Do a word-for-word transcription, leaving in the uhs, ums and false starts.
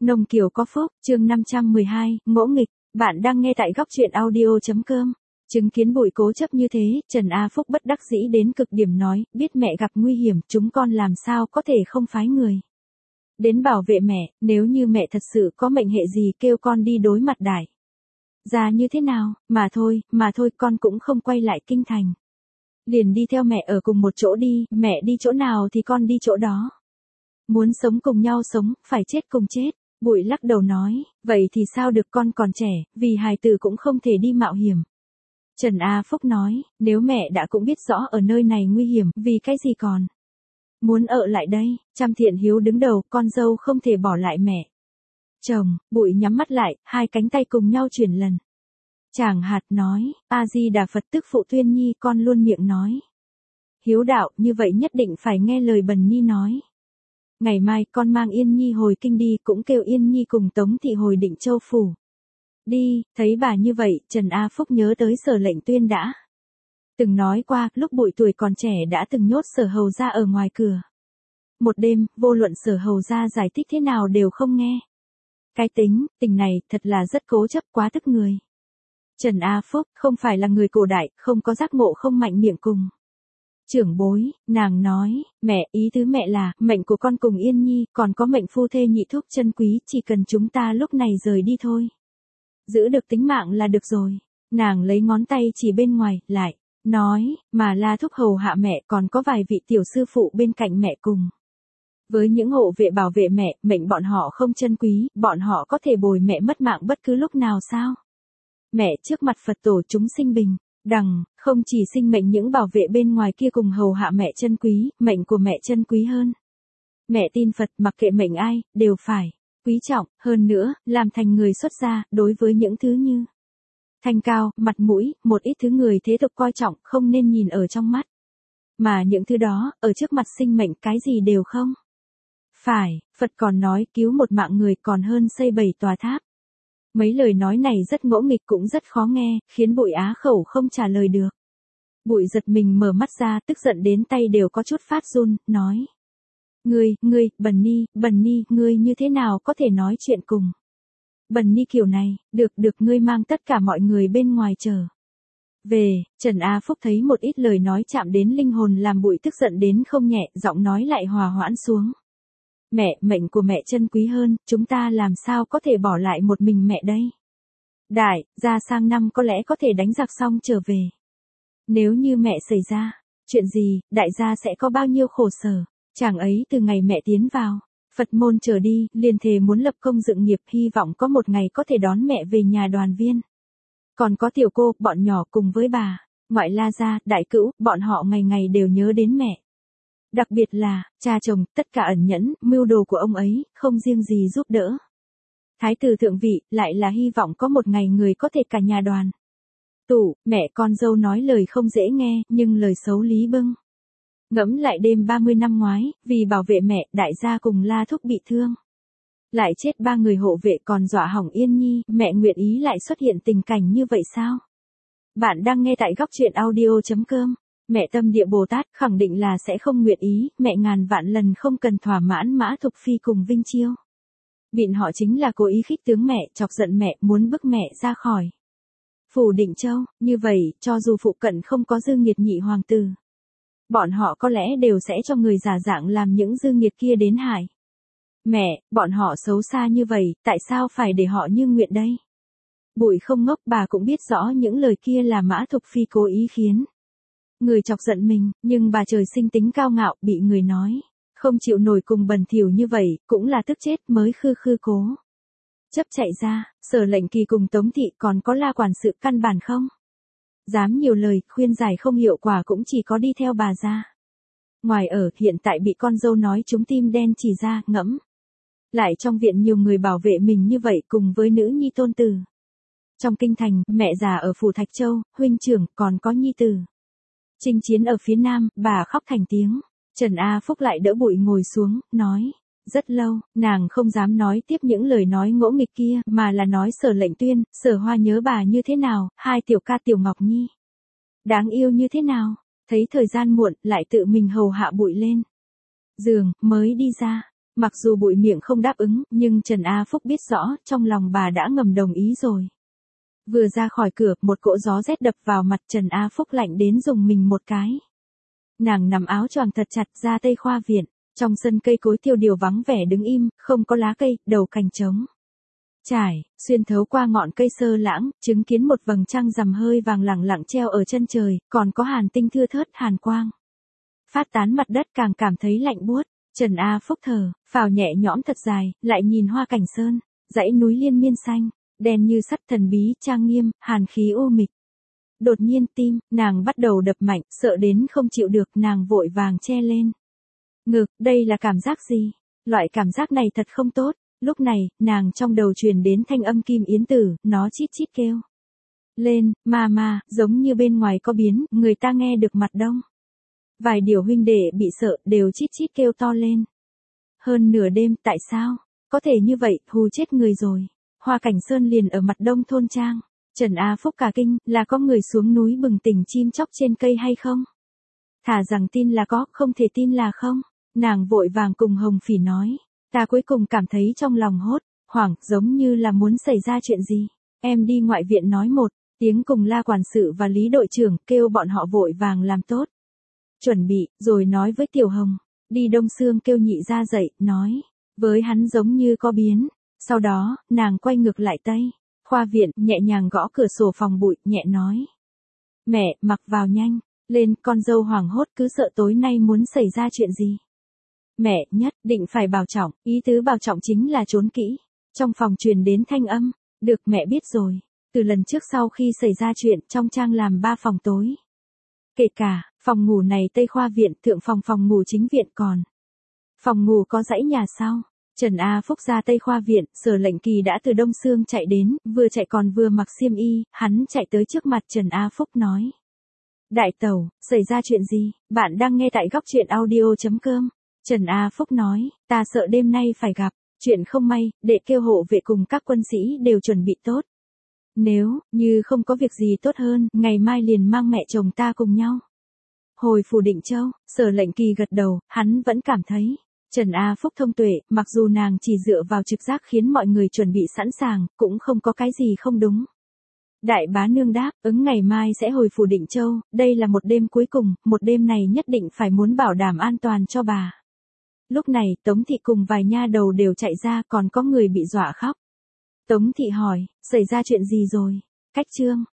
Nông Kiều có phúc, chương năm trăm mười hai, ngỗ nghịch, bạn đang nghe tại góc truyện audio.com. Chứng kiến Bụi cố chấp như thế, Trần A Phúc bất đắc dĩ đến cực điểm nói, biết mẹ gặp nguy hiểm, chúng con làm sao có thể không phái người đến bảo vệ mẹ, nếu như mẹ thật sự có mệnh hệ gì kêu con đi đối mặt đại gia như thế nào, mà thôi, mà thôi con cũng không quay lại kinh thành. Liền đi theo mẹ ở cùng một chỗ đi, mẹ đi chỗ nào thì con đi chỗ đó. Muốn sống cùng nhau sống, phải chết cùng chết. Bụi lắc đầu nói, vậy thì sao được, con còn trẻ, vì hài tử cũng không thể đi mạo hiểm. Trần A Phúc nói, nếu mẹ đã cũng biết rõ ở nơi này nguy hiểm, vì cái gì còn muốn ở lại đây. Trăm Thiện Hiếu đứng đầu, con dâu không thể bỏ lại mẹ chồng. Bụi nhắm mắt lại, hai cánh tay cùng nhau chuyển lần. Chàng hạt nói, A Di Đà Phật, tức phụ Tuyên Nhi, con luôn miệng nói hiếu đạo, như vậy nhất định phải nghe lời Bần Nhi nói. Ngày mai con mang Yên Nhi hồi kinh đi, cũng kêu Yên Nhi cùng Tống Thị hồi Định Châu phủ đi. Thấy bà như vậy, Trần A Phúc nhớ tới Sở Lệnh Tuyên đã từng nói qua, lúc Bụi tuổi còn trẻ đã từng nhốt Sở hầu gia ở ngoài cửa một đêm, vô luận Sở hầu gia giải thích thế nào đều không nghe. Cái tính tình này thật là rất cố chấp, quá tức người. Trần A Phúc không phải là người cổ đại, không có giác ngộ, không mạnh miệng cùng trưởng bối. Nàng nói, mẹ, ý tứ mẹ là, mệnh của con cùng Yên Nhi, còn có mệnh phu thê nhị thúc chân quý, chỉ cần chúng ta lúc này rời đi thôi. Giữ được tính mạng là được rồi. Nàng lấy ngón tay chỉ bên ngoài, lại nói, mà La thúc hầu hạ mẹ, còn có vài vị tiểu sư phụ bên cạnh mẹ cùng với những hộ vệ bảo vệ mẹ, mệnh bọn họ không chân quý, bọn họ có thể bồi mẹ mất mạng bất cứ lúc nào sao? Mẹ trước mặt Phật tổ chúng sinh bình đẳng, không chỉ sinh mệnh những bảo vệ bên ngoài kia cùng hầu hạ mẹ chân quý, mệnh của mẹ chân quý hơn. Mẹ tin Phật, mặc kệ mệnh ai, đều phải quý trọng, hơn nữa, làm thành người xuất gia, đối với những thứ như thanh cao, mặt mũi, một ít thứ người thế tục coi trọng, không nên nhìn ở trong mắt. Mà những thứ đó, ở trước mặt sinh mệnh cái gì đều không phải. Phật còn nói cứu một mạng người còn hơn xây bảy tòa tháp. Mấy lời nói này rất ngỗ nghịch cũng rất khó nghe, khiến Bụi á khẩu không trả lời được. Bụi giật mình mở mắt ra, tức giận đến tay đều có chút phát run, nói. Ngươi, ngươi, Bần Ni, Bần Ni, ngươi như thế nào có thể nói chuyện cùng Bần Ni kiểu này, được, được, ngươi mang tất cả mọi người bên ngoài chờ về. Trần A Phúc thấy một ít lời nói chạm đến linh hồn làm Bụi tức giận đến không nhẹ, giọng nói lại hòa hoãn xuống. Mẹ, mệnh của mẹ chân quý hơn, chúng ta làm sao có thể bỏ lại một mình mẹ đây? Đại gia sang năm có lẽ có thể đánh giặc xong trở về. Nếu như mẹ xảy ra chuyện gì, đại gia sẽ có bao nhiêu khổ sở. Chàng ấy từ ngày mẹ tiến vào Phật môn trở đi, liền thề muốn lập công dựng nghiệp, hy vọng có một ngày có thể đón mẹ về nhà đoàn viên. Còn có tiểu cô, bọn nhỏ cùng với bà, ngoại La gia, đại cữu, bọn họ ngày ngày đều nhớ đến mẹ. Đặc biệt là, cha chồng, tất cả ẩn nhẫn, mưu đồ của ông ấy, không riêng gì giúp đỡ thái tử thượng vị, lại là hy vọng có một ngày người có thể cả nhà đoàn tụ. Mẹ con dâu nói lời không dễ nghe, nhưng lời xấu lý bưng. Ngẫm lại đêm ba mươi năm ngoái, vì bảo vệ mẹ, đại gia cùng La thúc bị thương. Lại chết ba người hộ vệ, còn dọa hỏng Yên Nhi, mẹ nguyện ý lại xuất hiện tình cảnh như vậy sao? Bạn đang nghe tại góc truyện audio.com. Mẹ Tâm Địa Bồ Tát khẳng định là sẽ không nguyện ý, mẹ ngàn vạn lần không cần thỏa mãn Mã Thục Phi cùng Vinh Chiêu. Bịn họ chính là cố ý khích tướng mẹ, chọc giận mẹ, muốn bức mẹ ra khỏi phủ Định Châu. Như vậy, cho dù phụ cận không có dư nghiệt nhị hoàng tử, bọn họ có lẽ đều sẽ cho người giả dạng làm những dư nghiệt kia đến hại mẹ. Bọn họ xấu xa như vậy, tại sao phải để họ như nguyện đây? Bụi không ngốc, bà cũng biết rõ những lời kia là Mã Thục Phi cố ý khiến người chọc giận mình, nhưng bà trời sinh tính cao ngạo, bị người nói không chịu nổi cùng bẩn thỉu như vậy, cũng là tức chết mới khư khư cố chấp chạy ra. Sở Lệnh Kỳ cùng Tống Thị còn có La quản sự căn bản không dám nhiều lời, khuyên giải không hiệu quả cũng chỉ có đi theo bà ra ngoài ở. Hiện tại bị con dâu nói trúng tim đen chỉ ra, ngẫm lại trong viện nhiều người bảo vệ mình như vậy, cùng với nữ nhi tôn tử trong kinh thành, mẹ già ở phủ Thạch Châu, huynh trưởng, còn có nhi tử chinh chiến ở phía nam, bà khóc thành tiếng. Trần A Phúc lại đỡ Bụi ngồi xuống, nói. Rất lâu, nàng không dám nói tiếp những lời nói ngỗ nghịch kia, mà là nói Sở Lệnh Tuyên, Sở Hoa nhớ bà như thế nào, hai tiểu ca tiểu Ngọc Nhi đáng yêu như thế nào. Thấy thời gian muộn, lại tự mình hầu hạ Bụi lên giường, mới đi ra. Mặc dù bụi miệng không đáp ứng, nhưng Trần A Phúc biết rõ, trong lòng bà đã ngầm đồng ý rồi. Vừa ra khỏi cửa, một cỗ gió rét đập vào mặt, Trần A Phúc lạnh đến dùng mình một cái. Nàng nằm áo choàng thật chặt ra Tây Khoa Viện, trong sân cây cối tiêu điều vắng vẻ đứng im, không có lá cây, đầu cành trống. Trải, xuyên thấu qua ngọn cây sơ lãng, chứng kiến một vầng trăng rằm hơi vàng lẳng lặng treo ở chân trời, còn có hàn tinh thưa thớt hàn quang. Phát tán mặt đất càng cảm thấy lạnh buốt. Trần A Phúc thở, phào nhẹ nhõm thật dài, lại nhìn hoa cảnh sơn, dãy núi liên miên xanh, đen như sắt thần bí, trang nghiêm, hàn khí u mịch. Đột nhiên tim, nàng bắt đầu đập mạnh, sợ đến không chịu được, nàng vội vàng che lên. Ngực, đây là cảm giác gì? Loại cảm giác này thật không tốt. Lúc này, nàng trong đầu truyền đến thanh âm Kim Yến Tử, nó chít chít kêu. Lên, ma ma, giống như bên ngoài có biến, người ta nghe được mặt đông. Vài điều huynh đệ bị sợ, đều chít chít kêu to lên. Hơn nửa đêm, tại sao? Có thể như vậy, hù chết người rồi. Hoa Cảnh Sơn liền ở mặt đông thôn trang. Trần A Phúc cả kinh, là có người xuống núi bừng tỉnh chim chóc trên cây hay không? Thả rằng tin là có, không thể tin là không. Nàng vội vàng cùng Hồng Phỉ nói. Ta cuối cùng cảm thấy trong lòng hốt, hoảng, giống như là muốn xảy ra chuyện gì. Em đi ngoại viện nói một tiếng cùng La quản sự và Lý đội trưởng, kêu bọn họ vội vàng làm tốt. Chuẩn bị, rồi nói với Tiểu Hồng. Đi Đông Sương kêu nhị ra dậy, nói. Với hắn giống như có biến. Sau đó, nàng quay ngược lại Tây Khoa Viện, nhẹ nhàng gõ cửa sổ phòng bụi, nhẹ nói. Mẹ, mặc vào nhanh. Lên, con dâu hoảng hốt cứ sợ tối nay muốn xảy ra chuyện gì. Mẹ, nhất định phải bảo trọng, ý tứ bảo trọng chính là trốn kỹ. Trong phòng truyền đến thanh âm, được mẹ biết rồi. Từ lần trước sau khi xảy ra chuyện, trong trang làm ba phòng tối. Kể cả, phòng ngủ này Tây Khoa Viện, thượng phòng phòng ngủ chính viện còn. Phòng ngủ có dãy nhà sau. Trần A Phúc ra Tây Khoa Viện, Sở Lệnh Kỳ đã từ Đông Sương chạy đến, vừa chạy còn vừa mặc xiêm y, hắn chạy tới trước mặt Trần A Phúc nói. Đại tẩu, xảy ra chuyện gì? Bạn đang nghe tại góc truyện audio chấm com. Trần A Phúc nói, ta sợ đêm nay phải gặp, chuyện không may, đệ kêu hộ vệ cùng các quân sĩ đều chuẩn bị tốt. Nếu, như không có việc gì tốt hơn, ngày mai liền mang mẹ chồng ta cùng nhau. Hồi phủ Định Châu, Sở Lệnh Kỳ gật đầu, hắn vẫn cảm thấy, Trần A Phúc thông tuệ, mặc dù nàng chỉ dựa vào trực giác khiến mọi người chuẩn bị sẵn sàng, cũng không có cái gì không đúng. Đại bá nương đáp, ứng ngày mai sẽ hồi phủ Định Châu, đây là một đêm cuối cùng, một đêm này nhất định phải muốn bảo đảm an toàn cho bà. Lúc này, Tống Thị cùng vài nha đầu đều chạy ra, còn có người bị dọa khóc. Tống Thị hỏi, xảy ra chuyện gì rồi? Cách Trương,